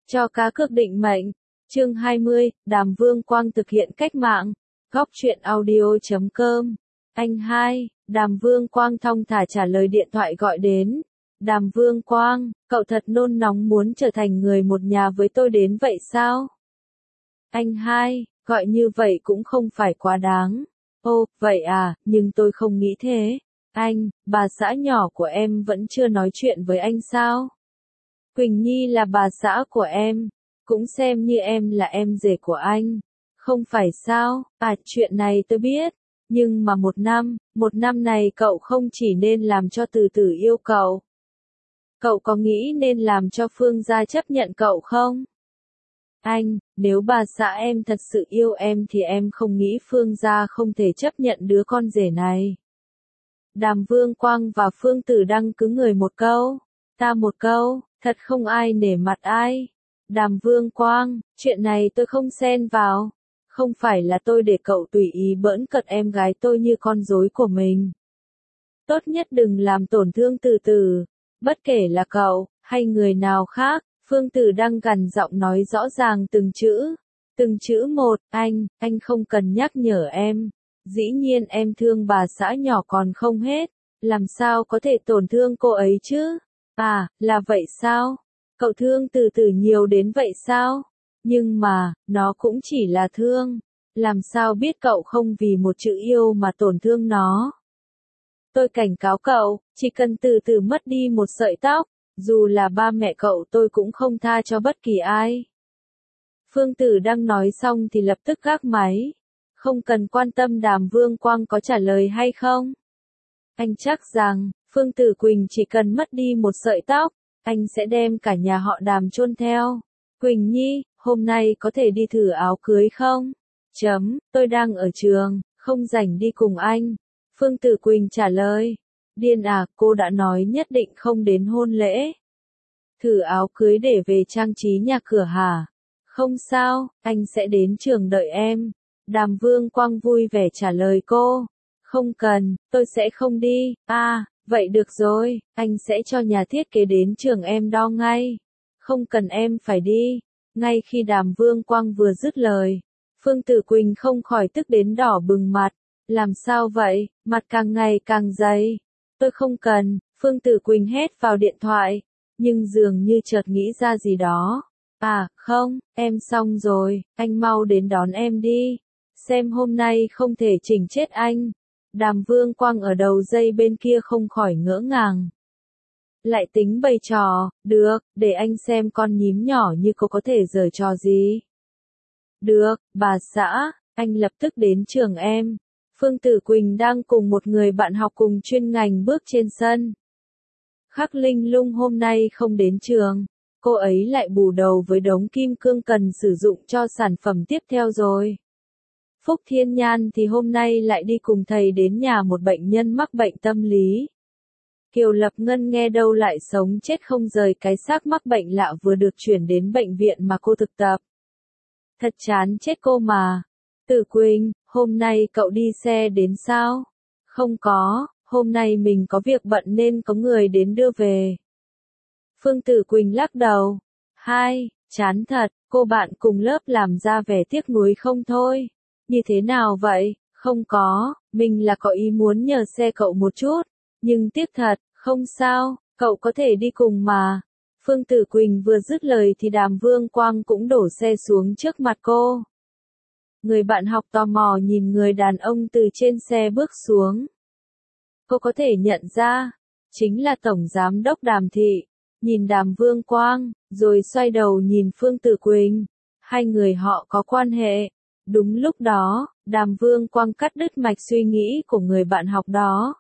Cho cá cược định mệnh. Chương 20, Đàm Vương Quang thực hiện cách mạng. Góc truyện audio.com. Anh hai, Đàm Vương Quang thong thả trả lời điện thoại gọi đến. Đàm Vương Quang, cậu thật nôn nóng muốn trở thành người một nhà với tôi đến vậy sao? Anh hai, gọi như vậy cũng không phải quá đáng. Ô, vậy à, nhưng tôi không nghĩ thế. Anh, bà xã nhỏ của em vẫn chưa nói chuyện với anh sao? Quỳnh Nhi là bà xã của em, cũng xem như em là em rể của anh. Không phải sao? À, chuyện này tôi biết. Nhưng mà một năm này cậu không chỉ nên làm cho Từ Từ yêu cậu. Cậu có nghĩ nên làm cho Phương gia chấp nhận cậu không? Anh, nếu bà xã em thật sự yêu em thì em không nghĩ Phương gia không thể chấp nhận đứa con rể này. Đàm Vương Quang và Phương Tử Đăng cứ người một câu, ta một câu, thật không ai nể mặt ai. Đàm Vương Quang, chuyện này tôi không xen vào. Không phải là tôi để cậu tùy ý bỡn cợt em gái tôi như con rối của mình. Tốt nhất đừng làm tổn thương Từ Từ. Bất kể là cậu, hay người nào khác, Phương Tử Đăng gằn giọng nói rõ ràng từng chữ một, anh không cần nhắc nhở em. Dĩ nhiên em thương bà xã nhỏ còn không hết, làm sao có thể tổn thương cô ấy chứ? À, là vậy sao? Cậu thương Từ Từ nhiều đến vậy sao? Nhưng mà, nó cũng chỉ là thương. Làm sao biết cậu không vì một chữ yêu mà tổn thương nó? Tôi cảnh cáo cậu, chỉ cần Từ Từ mất đi một sợi tóc, dù là ba mẹ cậu tôi cũng không tha cho bất kỳ ai. Phương Tử đang nói xong thì lập tức gác máy. Không cần quan tâm Đàm Vương Quang có trả lời hay không. Anh chắc rằng, Phương Tử Quỳnh chỉ cần mất đi một sợi tóc, anh sẽ đem cả nhà họ Đàm chôn theo. Quỳnh Nhi, hôm nay có thể đi thử áo cưới không? Tôi đang ở trường, không rảnh đi cùng anh. Phương Tử Quỳnh trả lời. Điên à, cô đã nói nhất định không đến hôn lễ. Thử áo cưới để về trang trí nhà cửa hả? Không sao, anh sẽ đến trường đợi em. Đàm Vương Quang vui vẻ trả lời cô. Không cần, tôi sẽ không đi. À, vậy được rồi, anh sẽ cho nhà thiết kế đến trường em đo ngay. Không cần em phải đi. Ngay khi Đàm Vương Quang vừa dứt lời, Phương Tử Quỳnh không khỏi tức đến đỏ bừng mặt. Làm sao vậy, mặt càng ngày càng dày. Tôi không cần, Phương Tử Quỳnh hét vào điện thoại, nhưng dường như chợt nghĩ ra gì đó. À, không, em xong rồi, anh mau đến đón em đi. Xem hôm nay không thể chỉnh chết anh. Đàm Vương Quang ở đầu dây bên kia không khỏi ngỡ ngàng. Lại tính bày trò, được, để anh xem con nhím nhỏ như cô có thể giở trò gì. Được, bà xã, anh lập tức đến trường em. Phương Tử Quỳnh đang cùng một người bạn học cùng chuyên ngành bước trên sân. Khắc Linh Lung hôm nay không đến trường. Cô ấy lại bù đầu với đống kim cương cần sử dụng cho sản phẩm tiếp theo rồi. Phúc Thiên Nhan thì hôm nay lại đi cùng thầy đến nhà một bệnh nhân mắc bệnh tâm lý. Kiều Lập Ngân nghe đâu lại sống chết không rời cái xác mắc bệnh lạ vừa được chuyển đến bệnh viện mà cô thực tập. Thật chán chết cô mà. Tử Quỳnh, hôm nay cậu đi xe đến sao? Không có, hôm nay mình có việc bận nên có người đến đưa về. Phương Tử Quỳnh lắc đầu. Hai, chán thật, cô bạn cùng lớp làm ra vẻ tiếc nuối không thôi. Như thế nào vậy? Không có, mình là có ý muốn nhờ xe cậu một chút. Nhưng tiếc thật, không sao, cậu có thể đi cùng mà. Phương Tử Quỳnh vừa dứt lời thì Đàm Vương Quang cũng đổ xe xuống trước mặt cô. Người bạn học tò mò nhìn người đàn ông từ trên xe bước xuống. Cô có thể nhận ra, chính là Tổng Giám đốc Đàm Thị. Nhìn Đàm Vương Quang, rồi xoay đầu nhìn Phương Tử Quỳnh. Hai người họ có quan hệ. Đúng lúc đó, Đàm Vương Quang cắt đứt mạch suy nghĩ của người bạn học đó.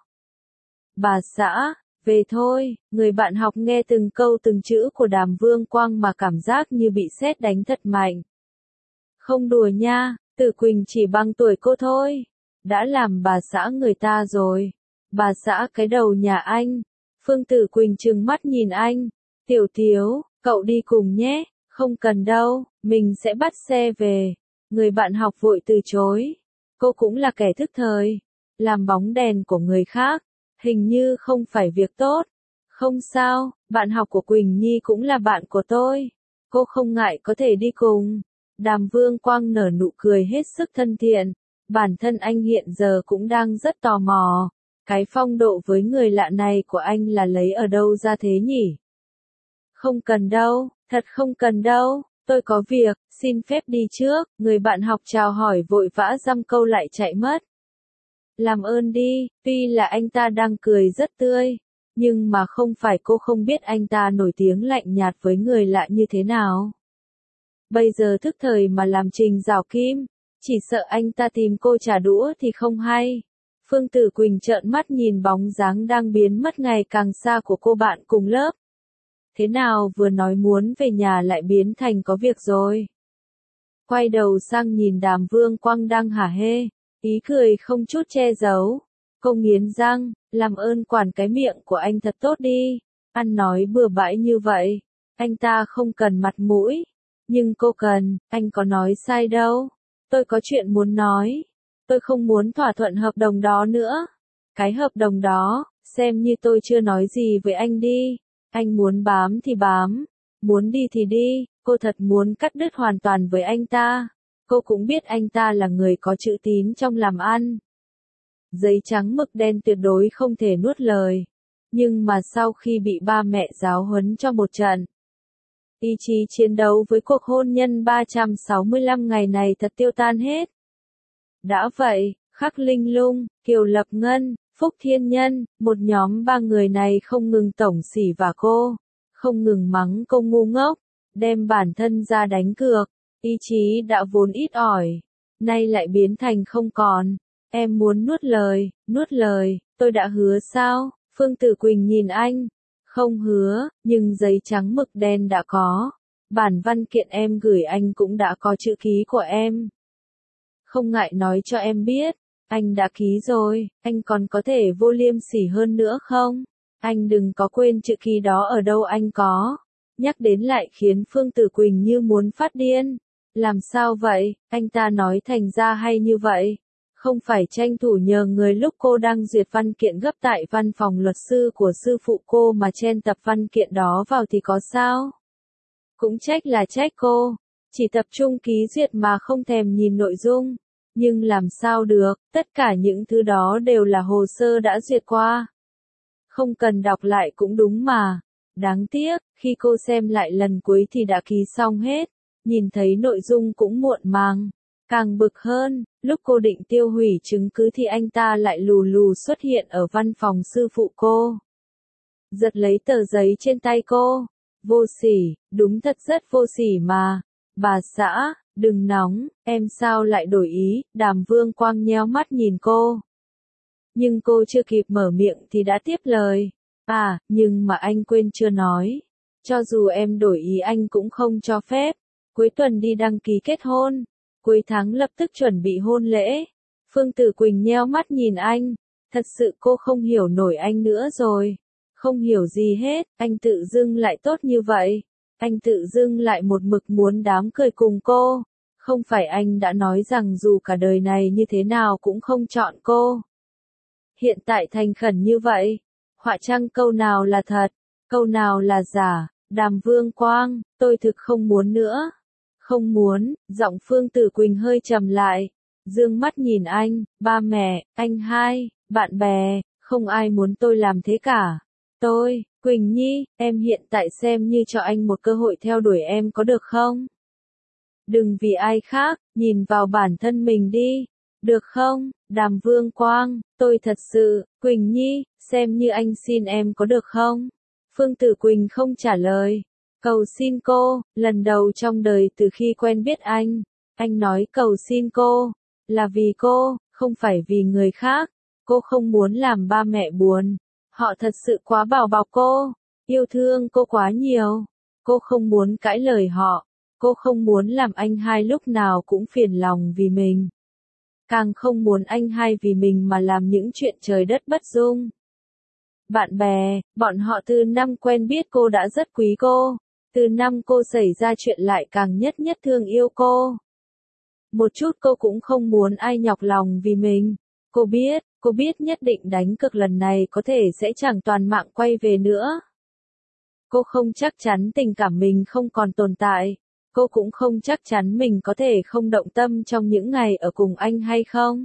Bà xã, về thôi, người bạn học nghe từng câu từng chữ của Đàm Vương Quang mà cảm giác như bị sét đánh thật mạnh. Không đùa nha, Tử Quỳnh chỉ bằng tuổi cô thôi. Đã làm bà xã người ta rồi. Bà xã cái đầu nhà anh. Phương Tử Quỳnh trừng mắt nhìn anh. Tiểu Tiếu, cậu đi cùng nhé. Không cần đâu, mình sẽ bắt xe về. Người bạn học vội từ chối. Cô cũng là kẻ thức thời. Làm bóng đèn của người khác. Hình như không phải việc tốt. Không sao, bạn học của Quỳnh Nhi cũng là bạn của tôi. cô không ngại có thể đi cùng. Đàm Vương Quang nở nụ cười hết sức thân thiện. Bản thân anh hiện giờ cũng đang rất tò mò. Cái phong độ với người lạ này của anh là lấy ở đâu ra thế nhỉ? Không cần đâu, thật không cần đâu, tôi có việc, xin phép đi trước. Người bạn học chào hỏi vội vã dăm câu lại chạy mất. Làm ơn đi, tuy là anh ta đang cười rất tươi, nhưng mà không phải cô không biết anh ta nổi tiếng lạnh nhạt với người lạ như thế nào. Bây giờ thức thời mà làm trình rào kim, chỉ sợ anh ta tìm cô trả đũa thì không hay. Phương Tử Quỳnh trợn mắt nhìn bóng dáng đang biến mất ngày càng xa của cô bạn cùng lớp. Thế nào vừa nói muốn về nhà lại biến thành có việc rồi. Quay đầu sang nhìn Đàm Vương Quang đang hả hê, ý cười không chút che giấu. Cô nghiến răng, làm ơn quản cái miệng của anh thật tốt đi, ăn nói bừa bãi như vậy, anh ta không cần mặt mũi, nhưng cô cần, anh có nói sai đâu, tôi có chuyện muốn nói, tôi không muốn thỏa thuận hợp đồng đó nữa, cái hợp đồng đó, xem như tôi chưa nói gì với anh đi, anh muốn bám thì bám, muốn đi thì đi, cô thật muốn cắt đứt hoàn toàn với anh ta, cô cũng biết anh ta là người có chữ tín trong làm ăn. Giấy trắng mực đen tuyệt đối không thể nuốt lời. Nhưng mà sau khi bị ba mẹ giáo huấn cho một trận, ý chí chiến đấu với cuộc hôn nhân 365 ngày này thật tiêu tan hết. Đã vậy, Khắc Linh Lung, Kiều Lập Ngân, Phúc Thiên Nhân, một nhóm ba người này không ngừng tổng xỉ vả cô, không ngừng mắng cô ngu ngốc, đem bản thân ra đánh cược, ý chí đã vốn ít ỏi, nay lại biến thành không còn. Em muốn nuốt lời, tôi đã hứa sao? Phương Tử Quỳnh nhìn anh. Không hứa, nhưng giấy trắng mực đen đã có. Bản văn kiện em gửi anh cũng đã có chữ ký của em. Không ngại nói cho em biết, anh đã ký rồi, anh còn có thể vô liêm sỉ hơn nữa không? Anh đừng có quên chữ ký đó ở đâu anh có. Nhắc đến lại khiến Phương Tử Quỳnh như muốn phát điên. Làm sao vậy, anh ta nói thành ra hay như vậy? Không phải tranh thủ nhờ người lúc cô đang duyệt văn kiện gấp tại văn phòng luật sư của sư phụ cô mà chen tập văn kiện đó vào thì có sao? Cũng trách là trách cô, chỉ tập trung ký duyệt mà không thèm nhìn nội dung. Nhưng làm sao được, tất cả những thứ đó đều là hồ sơ đã duyệt qua. Không cần đọc lại cũng đúng mà. Đáng tiếc, khi cô xem lại lần cuối thì đã ký xong hết, nhìn thấy nội dung cũng muộn màng. Càng bực hơn, lúc cô định tiêu hủy chứng cứ thì anh ta lại lù lù xuất hiện ở văn phòng sư phụ cô. Giật lấy tờ giấy trên tay cô. Vô sỉ, đúng thật rất vô sỉ mà. Bà xã, đừng nóng, em sao lại đổi ý, Đàm Vương Quang nheo mắt nhìn cô. Nhưng cô chưa kịp mở miệng thì đã tiếp lời. À, nhưng mà anh quên chưa nói. Cho dù em đổi ý anh cũng không cho phép. Cuối tuần đi đăng ký kết hôn. Cuối tháng lập tức chuẩn bị hôn lễ. Phương Tử Quỳnh nheo mắt nhìn anh. Thật sự cô không hiểu nổi anh nữa rồi. Không hiểu gì hết, anh tự dưng lại tốt như vậy. Anh tự dưng lại một mực muốn đám cười cùng cô. Không phải anh đã nói rằng dù cả đời này như thế nào cũng không chọn cô. Hiện tại thành khẩn như vậy. Họa chăng câu nào là thật, câu nào là giả. Đàm Vương Quang, tôi thực không muốn nữa. Không muốn, giọng Phương Tử Quỳnh hơi trầm lại. Dương mắt nhìn anh, ba mẹ, anh hai, bạn bè, không ai muốn tôi làm thế cả. Tôi, Quỳnh Nhi, em hiện tại xem như cho anh một cơ hội theo đuổi em có được không? Đừng vì ai khác, nhìn vào bản thân mình đi. Được không, Đàm Vương Quang, tôi thật sự, Quỳnh Nhi, xem như anh xin em có được không? Phương Tử Quỳnh không trả lời. Cầu xin cô, lần đầu trong đời từ khi quen biết anh nói cầu xin cô, là vì cô, không phải vì người khác. Cô không muốn làm ba mẹ buồn. Họ thật sự quá bảo bọc cô, yêu thương cô quá nhiều. Cô không muốn cãi lời họ. Cô không muốn làm anh hai lúc nào cũng phiền lòng vì mình. Càng không muốn anh hai vì mình mà làm những chuyện trời đất bất dung. Bạn bè, bọn họ từ năm quen biết cô đã rất quý cô. Từ năm cô xảy ra chuyện lại càng nhất nhất thương yêu cô. Một chút cô cũng không muốn ai nhọc lòng vì mình. Cô biết nhất định đánh cược lần này có thể sẽ chẳng toàn mạng quay về nữa. Cô không chắc chắn tình cảm mình không còn tồn tại. Cô cũng không chắc chắn mình có thể không động tâm trong những ngày ở cùng anh hay không.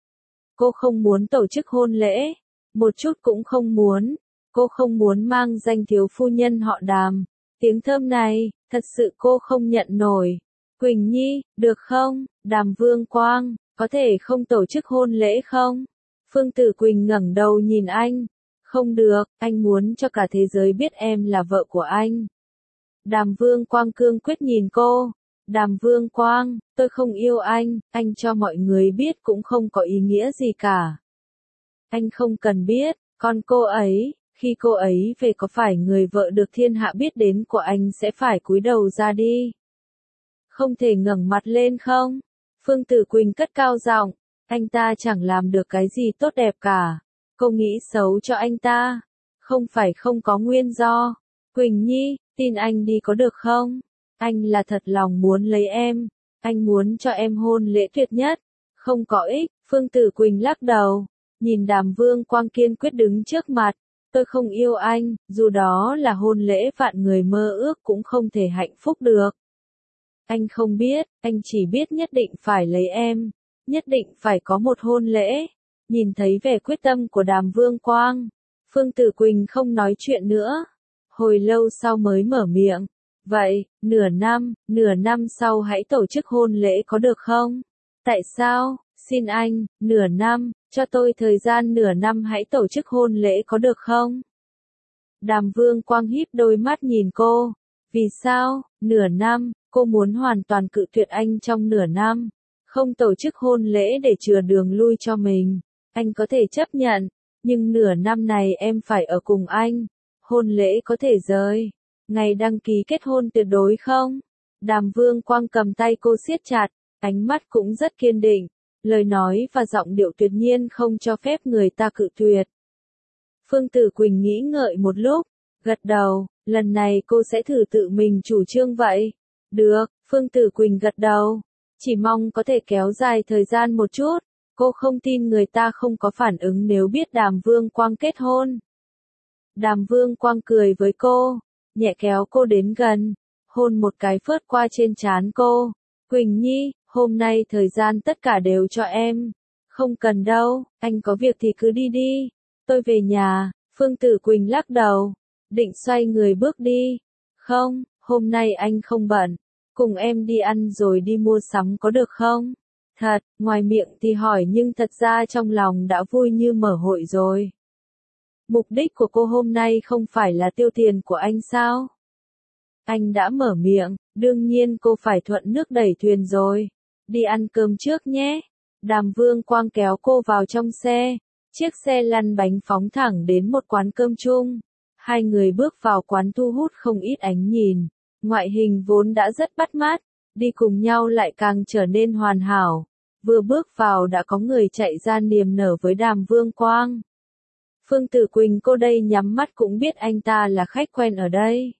Cô không muốn tổ chức hôn lễ. Một chút cũng không muốn. Cô không muốn mang danh thiếu phu nhân họ Đàm. Tiếng thơm này, thật sự cô không nhận nổi. Quỳnh Nhi, được không? Đàm Vương Quang, có thể không tổ chức hôn lễ không? Phương Tử Quỳnh ngẩng đầu nhìn anh. Không được, anh muốn cho cả thế giới biết em là vợ của anh. Đàm Vương Quang cương quyết nhìn cô. Đàm Vương Quang, tôi không yêu anh cho mọi người biết cũng không có ý nghĩa gì cả. Anh không cần biết, còn cô ấy, khi cô ấy về có phải người vợ được thiên hạ biết đến của anh sẽ phải cúi đầu ra đi. Không thể ngẩng mặt lên không? Phương Tử Quỳnh cất cao giọng, anh ta chẳng làm được cái gì tốt đẹp cả. Cô nghĩ xấu cho anh ta. Không phải không có nguyên do. Quỳnh Nhi, tin anh đi có được không? Anh là thật lòng muốn lấy em. Anh muốn cho em hôn lễ tuyệt nhất. Không có ích, Phương Tử Quỳnh lắc đầu. Nhìn Đàm Vương Quang kiên quyết đứng trước mặt. Tôi không yêu anh, dù đó là hôn lễ vạn người mơ ước cũng không thể hạnh phúc được. Anh không biết, anh chỉ biết nhất định phải lấy em. Nhất định phải có một hôn lễ. Nhìn thấy vẻ quyết tâm của Đàm Vương Quang. Phương Tử Quỳnh không nói chuyện nữa. Hồi lâu sau mới mở miệng. Vậy, nửa năm sau hãy tổ chức hôn lễ có được không? Tại sao? Xin anh, nửa năm, cho tôi thời gian nửa năm hãy tổ chức hôn lễ có được không? Đàm Vương Quang híp đôi mắt nhìn cô. Vì sao? Nửa năm, cô muốn hoàn toàn cự tuyệt anh trong nửa năm. Không tổ chức hôn lễ để chừa đường lui cho mình. Anh có thể chấp nhận, nhưng nửa năm này em phải ở cùng anh. Hôn lễ có thể rời. Ngày đăng ký kết hôn tuyệt đối không? Đàm Vương Quang cầm tay cô siết chặt, ánh mắt cũng rất kiên định. Lời nói và giọng điệu tuyệt nhiên không cho phép người ta cự tuyệt. Phương Tử Quỳnh nghĩ ngợi một lúc, gật đầu, lần này cô sẽ thử tự mình chủ trương vậy. Được, Phương Tử Quỳnh gật đầu. Chỉ mong có thể kéo dài thời gian một chút. Cô không tin người ta không có phản ứng nếu biết Đàm Vương Quang kết hôn. Đàm Vương Quang cười với cô, nhẹ kéo cô đến gần, hôn một cái phớt qua trên trán cô. Quỳnh Nhi, hôm nay thời gian tất cả đều cho em. Không cần đâu, anh có việc thì cứ đi đi. Tôi về nhà. Phương Tử Quỳnh lắc đầu, định xoay người bước đi. Không, hôm nay anh không bận. Cùng em đi ăn rồi đi mua sắm có được không? Thật, ngoài miệng thì hỏi nhưng thật ra trong lòng đã vui như mở hội rồi. Mục đích của cô hôm nay không phải là tiêu tiền của anh sao? Anh đã mở miệng, đương nhiên cô phải thuận nước đẩy thuyền rồi. Đi ăn cơm trước nhé. Đàm Vương Quang kéo cô vào trong xe. Chiếc xe lăn bánh phóng thẳng đến một quán cơm chung. Hai người bước vào quán thu hút không ít ánh nhìn. Ngoại hình vốn đã rất bắt mắt, đi cùng nhau lại càng trở nên hoàn hảo. Vừa bước vào đã có người chạy ra niềm nở với Đàm Vương Quang. Phương Tử Quỳnh cô đây nhắm mắt cũng biết anh ta là khách quen ở đây.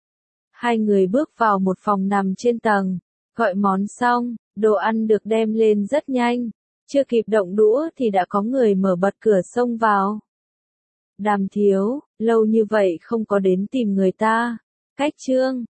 Hai người bước vào một phòng nằm trên tầng, gọi món xong, đồ ăn được đem lên rất nhanh. Chưa kịp động đũa thì đã có người mở bật cửa xông vào. Đàm thiếu, lâu như vậy không có đến tìm người ta. Cách Trương,